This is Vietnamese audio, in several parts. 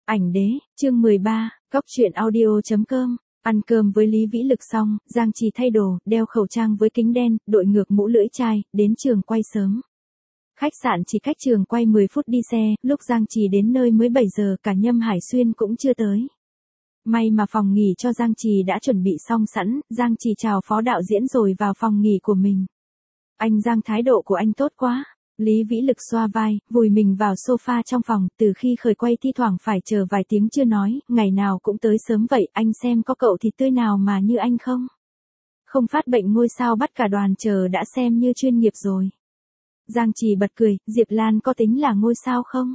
Ảnh đế, chương 13, Cóc truyện audio.com. Ăn cơm với Lý Vĩ Lực xong, Giang Trì thay đồ, đeo khẩu trang với kính đen, đội ngược mũ lưỡi chai, đến trường quay sớm. Khách sạn chỉ cách trường quay 10 phút đi xe, lúc Giang Trì đến nơi mới 7 giờ, cả Nhâm Hải Xuyên cũng chưa tới. May mà phòng nghỉ cho Giang Trì đã chuẩn bị xong sẵn, Giang Trì chào phó đạo diễn rồi vào phòng nghỉ của mình. Anh Giang, thái độ của anh tốt quá. Lý Vĩ Lực xoa vai, vùi mình vào sofa trong phòng, từ khi khởi quay thi thoảng phải chờ vài tiếng chưa nói, ngày nào cũng tới sớm vậy, anh xem có cậu thịt tươi nào mà như anh không? Không phát bệnh ngôi sao bắt cả đoàn chờ đã xem như chuyên nghiệp rồi. Giang Trì bật cười, Diệp Lan có tính là ngôi sao không?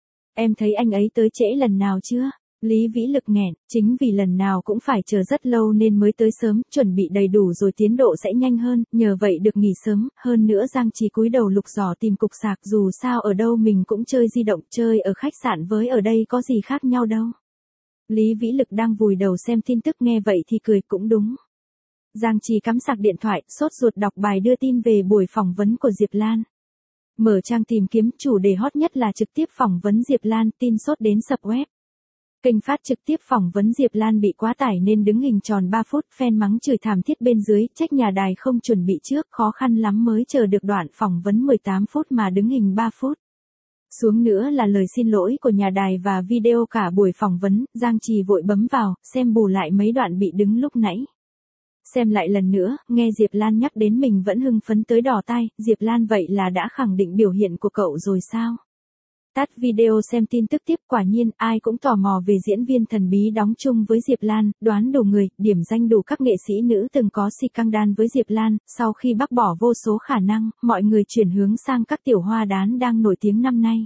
Em thấy anh ấy tới trễ lần nào chưa? Lý Vĩ Lực nghẹn, chính vì lần nào cũng phải chờ rất lâu nên mới tới sớm, chuẩn bị đầy đủ rồi tiến độ sẽ nhanh hơn, nhờ vậy được nghỉ sớm, hơn nữa Giang Trì cúi đầu lục giỏ tìm cục sạc, dù sao ở đâu mình cũng chơi di động, chơi ở khách sạn với ở đây có gì khác nhau đâu. Lý Vĩ Lực đang vùi đầu xem tin tức nghe vậy thì cười, cũng đúng. Giang Trì cắm sạc điện thoại, sốt ruột đọc bài đưa tin về buổi phỏng vấn của Diệp Lan. Mở trang tìm kiếm, chủ đề hot nhất là trực tiếp phỏng vấn Diệp Lan, tin sốt đến sập web. Kênh phát trực tiếp phỏng vấn Diệp Lan bị quá tải nên đứng hình tròn 3 phút, fan mắng chửi thảm thiết bên dưới, trách nhà đài không chuẩn bị trước, khó khăn lắm mới chờ được đoạn phỏng vấn 18 phút mà đứng hình 3 phút. Xuống nữa là lời xin lỗi của nhà đài và video cả buổi phỏng vấn, Giang Trì vội bấm vào, xem bù lại mấy đoạn bị đứng lúc nãy. Xem lại lần nữa, nghe Diệp Lan nhắc đến mình vẫn hưng phấn tới đỏ tai, Diệp Lan vậy là đã khẳng định biểu hiện của cậu rồi sao? Tắt video xem tin tức tiếp, quả nhiên ai cũng tò mò về diễn viên thần bí đóng chung với Diệp Lan, đoán đủ người, điểm danh đủ các nghệ sĩ nữ từng có scandal với Diệp Lan, sau khi bác bỏ vô số khả năng, mọi người chuyển hướng sang các tiểu hoa đán đang nổi tiếng năm nay.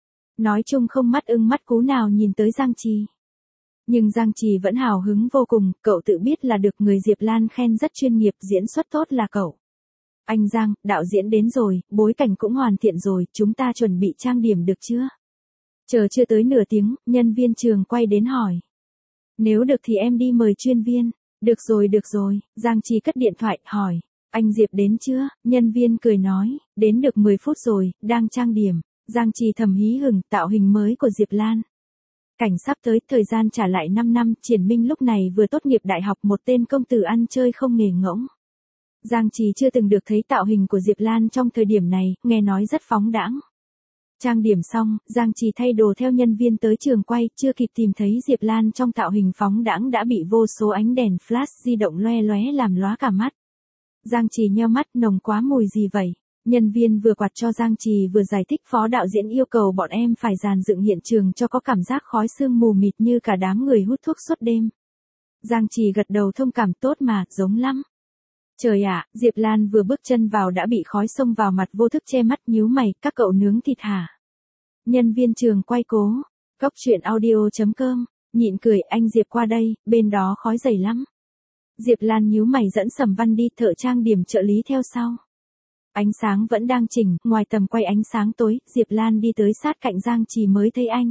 Nói chung không mắt ưng mắt cú nào nhìn tới Giang Trì. Nhưng Giang Trì vẫn hào hứng vô cùng, cậu tự biết là được người Diệp Lan khen rất chuyên nghiệp, diễn xuất tốt là cậu. Anh Giang, đạo diễn đến rồi, bối cảnh cũng hoàn thiện rồi, chúng ta chuẩn bị trang điểm được chưa? Chờ chưa tới nửa tiếng, nhân viên trường quay đến hỏi. Nếu được thì em đi mời chuyên viên. Được rồi, Giang Trì cất điện thoại, hỏi. Anh Diệp đến chưa? Nhân viên cười nói, đến được 10 phút rồi, đang trang điểm. Giang Trì thầm hí hửng, tạo hình mới của Diệp Lan. Cảnh sắp tới, thời gian trả lại 5 năm, Triển Minh lúc này vừa tốt nghiệp đại học, một tên công tử ăn chơi không nghề ngỗng. Giang Trì chưa từng được thấy tạo hình của Diệp Lan trong thời điểm này, nghe nói rất phóng đãng. Trang điểm xong, Giang Trì thay đồ theo nhân viên tới trường quay, chưa kịp tìm thấy Diệp Lan trong tạo hình phóng đãng đã bị vô số ánh đèn flash di động loe loé làm lóa cả mắt. Giang Trì nheo mắt, nồng quá mùi gì vậy? Nhân viên vừa quạt cho Giang Trì vừa giải thích, phó đạo diễn yêu cầu bọn em phải dàn dựng hiện trường cho có cảm giác khói sương mù mịt như cả đám người hút thuốc suốt đêm. Giang Trì gật đầu thông cảm, tốt mà, giống lắm. Trời ạ, Diệp Lan vừa bước chân vào đã bị khói xông vào mặt, vô thức che mắt, nhíu mày, các cậu nướng thịt hả? Nhân viên trường quay cố. Cóc truyện audio.com. Nhịn cười, anh Diệp qua đây, bên đó khói dày lắm. Diệp Lan nhíu mày dẫn Sầm Văn đi, thợ trang điểm trợ lý theo sau. Ánh sáng vẫn đang chỉnh, ngoài tầm quay ánh sáng tối, Diệp Lan đi tới sát cạnh Giang Trì mới thấy anh.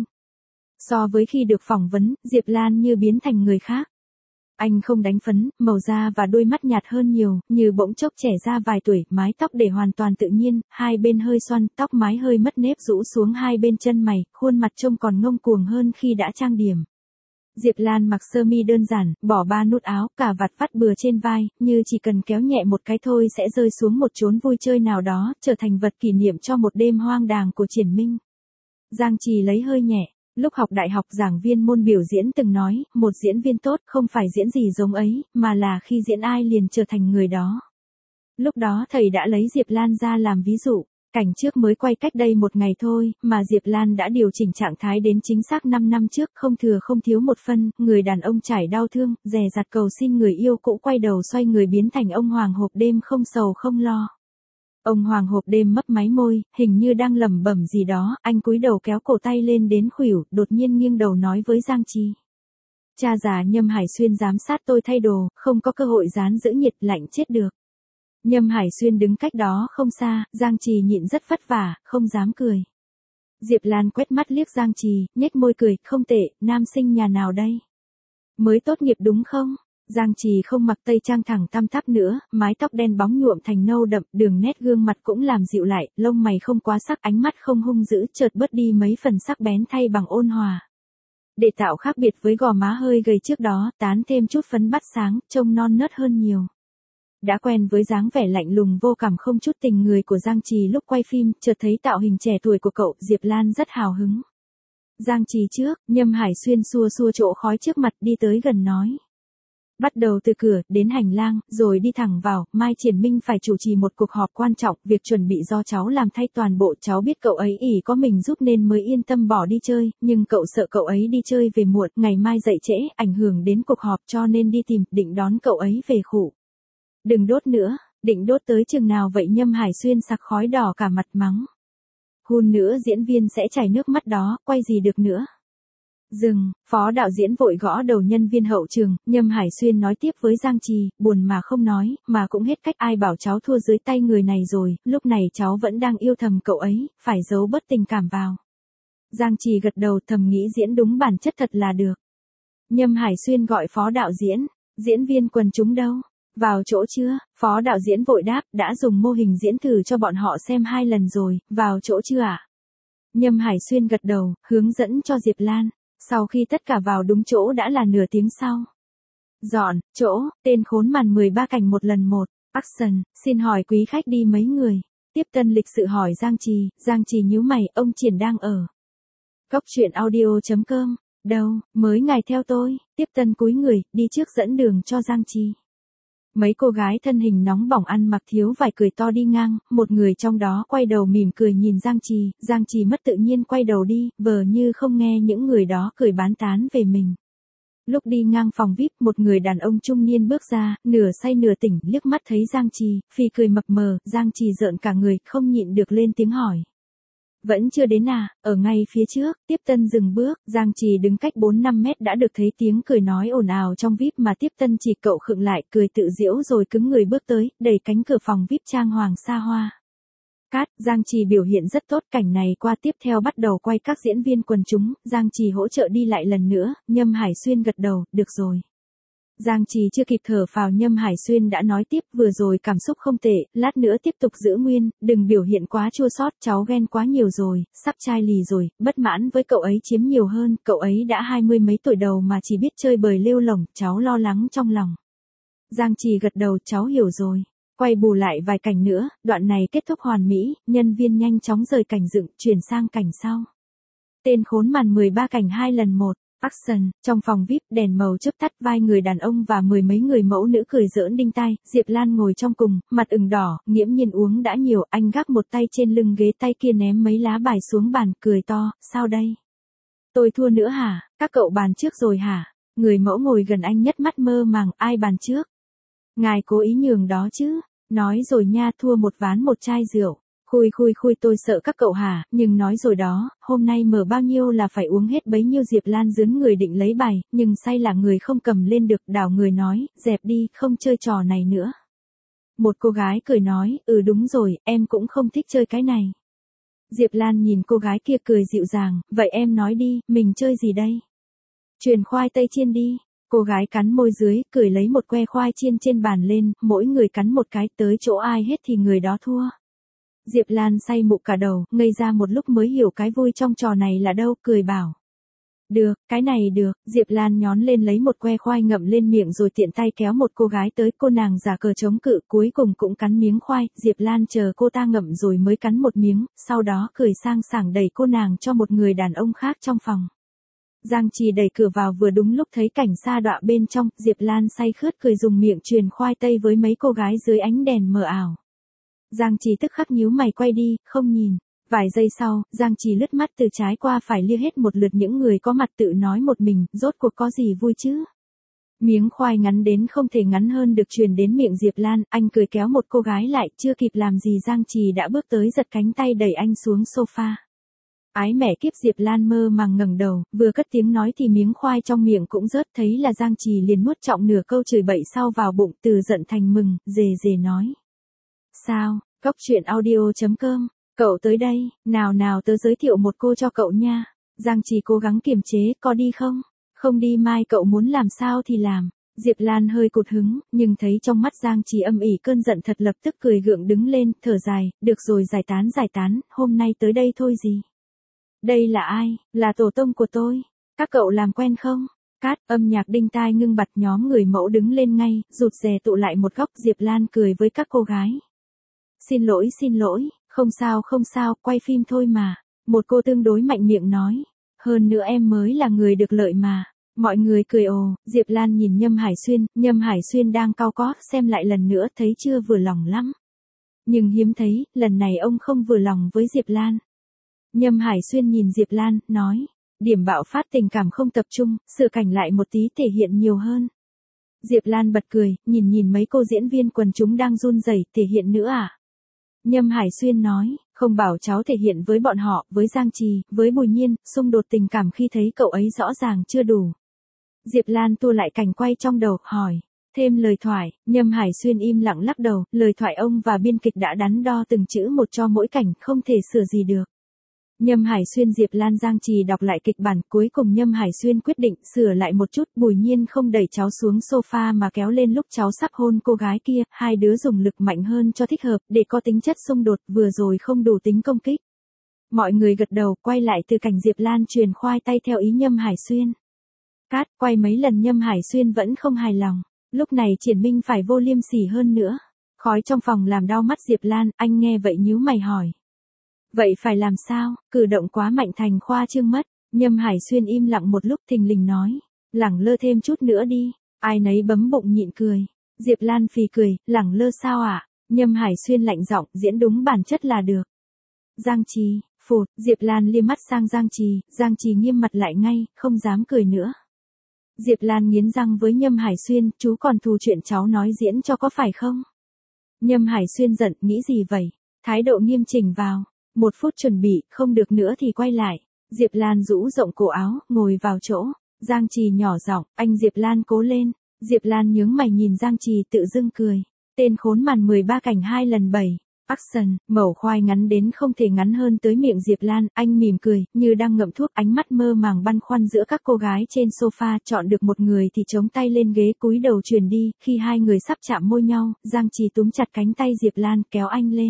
So với khi được phỏng vấn, Diệp Lan như biến thành người khác. Anh không đánh phấn, màu da và đôi mắt nhạt hơn nhiều, như bỗng chốc trẻ ra vài tuổi, mái tóc để hoàn toàn tự nhiên, hai bên hơi xoăn, tóc mái hơi mất nếp rũ xuống hai bên chân mày, khuôn mặt trông còn ngông cuồng hơn khi đã trang điểm. Diệp Lan mặc sơ mi đơn giản, bỏ 3 nút áo, cà vạt vắt bừa trên vai, như chỉ cần kéo nhẹ một cái thôi sẽ rơi xuống một chốn vui chơi nào đó, trở thành vật kỷ niệm cho một đêm hoang đàng của Triển Minh. Giang Trì lấy hơi nhẹ. Lúc học đại học, giảng viên môn biểu diễn từng nói, một diễn viên tốt không phải diễn gì giống ấy, mà là khi diễn ai liền trở thành người đó. Lúc đó thầy đã lấy Diệp Lan ra làm ví dụ, cảnh trước mới quay cách đây 1 ngày thôi, mà Diệp Lan đã điều chỉnh trạng thái đến chính xác 5 năm trước, không thừa không thiếu một phân, người đàn ông trải đau thương, dè dặt cầu xin người yêu cũ quay đầu xoay người biến thành ông hoàng hộp đêm không sầu không lo. Ông hoàng hộp đêm mấp máy môi, hình như đang lẩm bẩm gì đó, anh cúi đầu kéo cổ tay lên đến khuỷu, đột nhiên nghiêng đầu nói với Giang Trì. Cha già Nhâm Hải Xuyên giám sát tôi thay đồ, không có cơ hội dán giữ nhiệt, lạnh chết được. Nhâm Hải Xuyên đứng cách đó không xa, Giang Trì nhịn rất vất vả, không dám cười. Diệp Lan quét mắt liếc Giang Trì, nhếch môi cười, không tệ, nam sinh nhà nào đây? Mới tốt nghiệp đúng không? Giang Trì không mặc tây trang thẳng tăm tắp nữa, mái tóc đen bóng nhuộm thành nâu đậm, đường nét gương mặt cũng làm dịu lại, lông mày không quá sắc, ánh mắt không hung dữ, chợt bớt đi mấy phần sắc bén thay bằng ôn hòa. Để tạo khác biệt với gò má hơi gầy trước đó, tán thêm chút phấn bắt sáng, trông non nớt hơn nhiều. Đã quen với dáng vẻ lạnh lùng vô cảm không chút tình người của Giang Trì lúc quay phim, chợt thấy tạo hình trẻ tuổi của cậu, Diệp Lan rất hào hứng. Giang Trì trước, Nhâm Hải Xuyên xua xua chỗ khói trước mặt đi tới gần nói. Bắt đầu từ cửa, đến hành lang, rồi đi thẳng vào, Mai Triển Minh phải chủ trì một cuộc họp quan trọng, việc chuẩn bị do cháu làm thay toàn bộ, cháu biết cậu ấy ỷ có mình giúp nên mới yên tâm bỏ đi chơi, nhưng cậu sợ cậu ấy đi chơi về muộn, ngày mai dậy trễ, ảnh hưởng đến cuộc họp cho nên đi tìm, định đón cậu ấy về khủ. Đừng đốt nữa, định đốt tới chừng nào vậy? Nhâm Hải Xuyên sặc khói đỏ cả mặt mắng. Hun nữa diễn viên sẽ chảy nước mắt đó, quay gì được nữa. Dừng, phó đạo diễn vội gõ đầu nhân viên hậu trường, Nhâm Hải Xuyên nói tiếp với Giang Trì, buồn mà không nói, mà cũng hết cách, ai bảo cháu thua dưới tay người này rồi, lúc này cháu vẫn đang yêu thầm cậu ấy, phải giấu bớt tình cảm vào. Giang Trì gật đầu thầm nghĩ diễn đúng bản chất thật là được. Nhâm Hải Xuyên gọi phó đạo diễn viên quần chúng đâu? Vào chỗ chưa? Phó đạo diễn vội đáp, đã dùng mô hình diễn thử cho bọn họ xem 2 lần rồi, vào chỗ chưa ạ? Nhâm Hải Xuyên gật đầu, hướng dẫn cho Diệp Lan. Sau khi tất cả vào đúng chỗ đã là nửa tiếng sau. Dọn, chỗ, tên khốn màn 13 cảnh một lần một. Action, xin hỏi quý khách đi mấy người? Tiếp tân lịch sự hỏi Giang Trì nhíu mày, ông Triển đang ở. Góc truyện audio.com, đâu, mới ngài theo tôi. Tiếp tân cúi người, đi trước dẫn đường cho Giang Trì. Mấy cô gái thân hình nóng bỏng ăn mặc thiếu vải cười to đi ngang, một người trong đó quay đầu mỉm cười nhìn Giang Trì mất tự nhiên quay đầu đi, vờ như không nghe những người đó cười bán tán về mình. Lúc đi ngang phòng VIP, một người đàn ông trung niên bước ra, nửa say nửa tỉnh, liếc mắt thấy Giang Trì, phì cười mập mờ, Giang Trì rợn cả người, không nhịn được lên tiếng hỏi. Vẫn chưa đến à? Ở ngay phía trước. Tiếp tân dừng bước, Giang Trì đứng cách 4-5 mét đã được thấy tiếng cười nói ồn ào trong VIP mà tiếp tân chỉ cậu khựng lại, cười tự giễu rồi cứng người bước tới, đẩy cánh cửa phòng VIP trang hoàng xa hoa. Cát, Giang Trì biểu hiện rất tốt, cảnh này qua tiếp theo bắt đầu quay các diễn viên quần chúng, Giang Trì hỗ trợ đi lại lần nữa, Nhâm Hải Xuyên gật đầu, được rồi. Giang Trì chưa kịp thở phào, Nhâm Hải Xuyên đã nói tiếp, vừa rồi cảm xúc không tệ, lát nữa tiếp tục giữ nguyên, đừng biểu hiện quá chua xót, cháu ghen quá nhiều rồi, sắp chai lì rồi, bất mãn với cậu ấy chiếm nhiều hơn, cậu ấy đã 20 mấy tuổi đầu mà chỉ biết chơi bời lêu lổng, cháu lo lắng trong lòng. Giang Trì gật đầu, cháu hiểu rồi. Quay bù lại vài cảnh nữa, đoạn này kết thúc hoàn mỹ, nhân viên nhanh chóng rời cảnh dựng, chuyển sang cảnh sau. Tên khốn màn 13 cảnh 2 lần 1. Action, trong phòng VIP, đèn màu chớp tắt, vai người đàn ông và mười mấy người mẫu nữ cười giỡn đinh tai, Diệp Lan ngồi trong cùng, mặt ửng đỏ, nghiễm nhiên uống đã nhiều, anh gác một tay trên lưng ghế, tay kia ném mấy lá bài xuống bàn, cười to, sao đây? Tôi thua nữa hả? Các cậu bàn trước rồi hả? Người mẫu ngồi gần anh nhất mắt mơ màng, ai bàn trước? Ngài cố ý nhường đó chứ? Nói rồi nha, thua một ván một chai rượu. Khui tôi sợ các cậu hả, nhưng nói rồi đó, hôm nay mở bao nhiêu là phải uống hết bấy nhiêu. Diệp Lan dướn người định lấy bài, nhưng say là người không cầm lên được, đảo người nói, dẹp đi, không chơi trò này nữa. Một cô gái cười nói, đúng rồi, em cũng không thích chơi cái này. Diệp Lan nhìn cô gái kia cười dịu dàng, vậy em nói đi, mình chơi gì đây? Chuyền khoai tây chiên đi. Cô gái cắn môi dưới, cười lấy một que khoai chiên trên bàn lên, mỗi người cắn một cái, tới chỗ ai hết thì người đó thua. Diệp Lan say mụ cả đầu, ngây ra một lúc mới hiểu cái vui trong trò này là đâu, cười bảo. Được, cái này được. Diệp Lan nhón lên lấy một que khoai ngậm lên miệng rồi tiện tay kéo một cô gái tới, cô nàng giả cờ chống cự, cuối cùng cũng cắn miếng khoai, Diệp Lan chờ cô ta ngậm rồi mới cắn một miếng, sau đó cười sang sảng đẩy cô nàng cho một người đàn ông khác trong phòng. Giang Trì đẩy cửa vào vừa đúng lúc thấy cảnh sa đọa bên trong, Diệp Lan say khướt cười dùng miệng truyền khoai tây với mấy cô gái dưới ánh đèn mờ ảo. Giang Trì tức khắc nhíu mày quay đi, không nhìn. Vài giây sau, Giang Trì lướt mắt từ trái qua phải lia hết một lượt những người có mặt, tự nói một mình, rốt cuộc có gì vui chứ? Miếng khoai ngắn đến không thể ngắn hơn được truyền đến miệng Diệp Lan, anh cười kéo một cô gái lại, chưa kịp làm gì Giang Trì đã bước tới giật cánh tay đẩy anh xuống sofa. Ái mẹ kiếp, Diệp Lan mơ màng ngẩng đầu, vừa cất tiếng nói thì miếng khoai trong miệng cũng rớt, thấy là Giang Trì liền nuốt trọng nửa câu chửi bậy sau vào bụng, từ giận thành mừng, dề nói. Sao, Góc truyện audio.com, cậu tới đây, nào tớ giới thiệu một cô cho cậu nha. Giang Trì cố gắng kiềm chế, có đi không? Không đi, mai cậu muốn làm sao thì làm. Diệp Lan hơi cụt hứng, nhưng thấy trong mắt Giang Trì âm ỉ cơn giận thật, lập tức cười gượng đứng lên, thở dài, được rồi, giải tán, hôm nay tới đây thôi gì. Đây là ai? Là tổ tông của tôi. Các cậu làm quen không? Cát, âm nhạc đinh tai ngưng bặt, nhóm người mẫu đứng lên ngay, rụt rè tụ lại một góc. Diệp Lan cười với các cô gái. Xin lỗi, không sao, quay phim thôi mà. Một cô tương đối mạnh miệng nói. Hơn nữa em mới là người được lợi mà. Mọi người cười ồ. Diệp Lan nhìn Nhâm Hải Xuyên đang cau có, xem lại lần nữa thấy chưa vừa lòng lắm. Nhưng hiếm thấy, lần này ông không vừa lòng với Diệp Lan. Nhâm Hải Xuyên nhìn Diệp Lan, nói. Điểm bạo phát tình cảm không tập trung, sửa cảnh lại một tí thể hiện nhiều hơn. Diệp Lan bật cười, nhìn mấy cô diễn viên quần chúng đang run rẩy, thể hiện nữa à? Nhâm Hải Xuyên nói, không bảo cháu thể hiện với bọn họ, với Giang Trì, với Bùi Nhiên, xung đột tình cảm khi thấy cậu ấy rõ ràng chưa đủ. Diệp Lan tua lại cảnh quay trong đầu, hỏi. Thêm lời thoại, Nhâm Hải Xuyên im lặng lắc đầu, lời thoại ông và biên kịch đã đắn đo từng chữ một cho mỗi cảnh, không thể sửa gì được. Nhâm Hải Xuyên Diệp Lan Giang Trì đọc lại kịch bản, cuối cùng Nhâm Hải Xuyên quyết định sửa lại một chút. Bùi Nhiên không đẩy cháu xuống sofa mà kéo lên lúc cháu sắp hôn cô gái kia, hai đứa dùng lực mạnh hơn cho thích hợp, để có tính chất xung đột, vừa rồi không đủ tính công kích. Mọi người gật đầu, quay lại từ cảnh Diệp Lan truyền khoai tay theo ý Nhâm Hải Xuyên. Cát, quay mấy lần Nhâm Hải Xuyên vẫn không hài lòng, lúc này Triển Minh phải vô liêm sỉ hơn nữa. Khói trong phòng làm đau mắt Diệp Lan, anh nghe vậy nhíu mày hỏi. Vậy phải làm sao, cử động quá mạnh thành khoa trương mất. Nhâm Hải Xuyên im lặng một lúc thình lình nói. Lẳng lơ thêm chút nữa đi. Ai nấy bấm bụng nhịn cười. Diệp Lan phì cười, lẳng lơ sao ạ? Nhâm Hải Xuyên lạnh giọng, diễn đúng bản chất là được. Giang Trì, phụt, Diệp Lan liếc mắt sang Giang Trì nghiêm mặt lại ngay, không dám cười nữa. Diệp Lan nghiến răng với Nhâm Hải Xuyên, chú còn thù chuyện cháu nói diễn cho có phải không? Nhâm Hải Xuyên giận, nghĩ gì vậy? Thái độ nghiêm chỉnh vào. 1 phút chuẩn bị, không được nữa thì quay lại. Diệp Lan rũ rộng cổ áo, ngồi vào chỗ. Giang Trì nhỏ giọng, anh Diệp Lan cố lên. Diệp Lan nhướng mày nhìn Giang Trì tự dưng cười. Tên khốn màn 13 cảnh 2 lần 7. Action, mẩu khoai ngắn đến không thể ngắn hơn tới miệng Diệp Lan, anh mỉm cười, như đang ngậm thuốc, ánh mắt mơ màng băn khoăn giữa các cô gái trên sofa, chọn được một người thì chống tay lên ghế cúi đầu truyền đi, khi hai người sắp chạm môi nhau, Giang Trì túm chặt cánh tay Diệp Lan, kéo anh lên.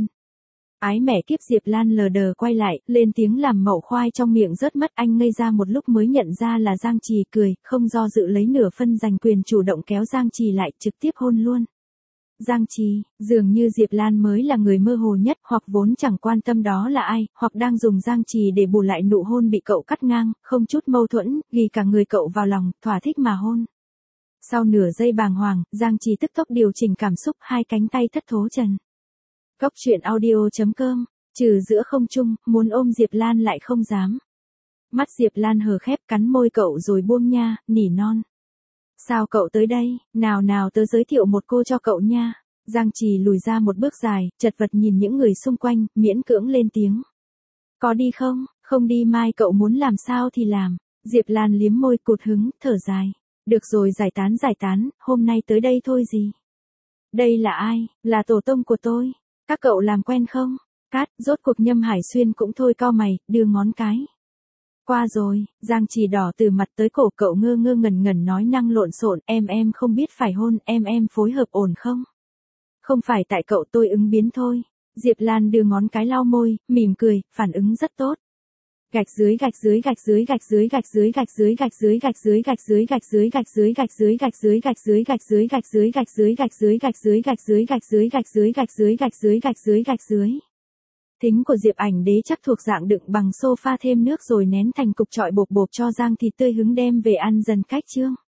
Ái mẹ kiếp, Diệp Lan lờ đờ quay lại, lên tiếng làm mẩu khoai trong miệng rớt mất, anh ngây ra một lúc mới nhận ra là Giang Trì, cười, không do dự lấy nửa phân giành quyền chủ động kéo Giang Trì lại, trực tiếp hôn luôn. Giang Trì, dường như Diệp Lan mới là người mơ hồ nhất, hoặc vốn chẳng quan tâm đó là ai, hoặc đang dùng Giang Trì để bù lại nụ hôn bị cậu cắt ngang, không chút mâu thuẫn, ghi cả người cậu vào lòng, thỏa thích mà hôn. Sau nửa giây bàng hoàng, Giang Trì tức tốc điều chỉnh cảm xúc, hai cánh tay thất thố trần. Góc truyện audio.com, trừ giữa không trung, muốn ôm Diệp Lan lại không dám. Mắt Diệp Lan hờ khép, cắn môi cậu rồi buông nha, nỉ non. Sao cậu tới đây, nào tớ giới thiệu một cô cho cậu nha. Giang Trì lùi ra một bước dài, chật vật nhìn những người xung quanh, miễn cưỡng lên tiếng. Có đi không? Không đi, mai cậu muốn làm sao thì làm. Diệp Lan liếm môi cụt hứng, thở dài. Được rồi, giải tán, hôm nay tới đây thôi gì. Đây là ai? Là tổ tông của tôi. Các cậu làm quen không? Cát, rốt cuộc Nhâm Hải Xuyên cũng thôi cau mày, đưa ngón cái. Qua rồi, Giang Trì đỏ từ mặt tới cổ, cậu ngơ ngẩn nói năng lộn xộn, em không biết phải hôn, em phối hợp ổn không? Không phải tại cậu, tôi ứng biến thôi. Diệp Lan đưa ngón cái lau môi, mỉm cười, phản ứng rất tốt. Gạch dưới Thính của Diệp Ảnh Đế chắc thuộc dạng đựng bằng sofa thêm nước rồi nén thành cục chọi bột cho Giang Thịt tươi hứng đem về ăn dần cách chương.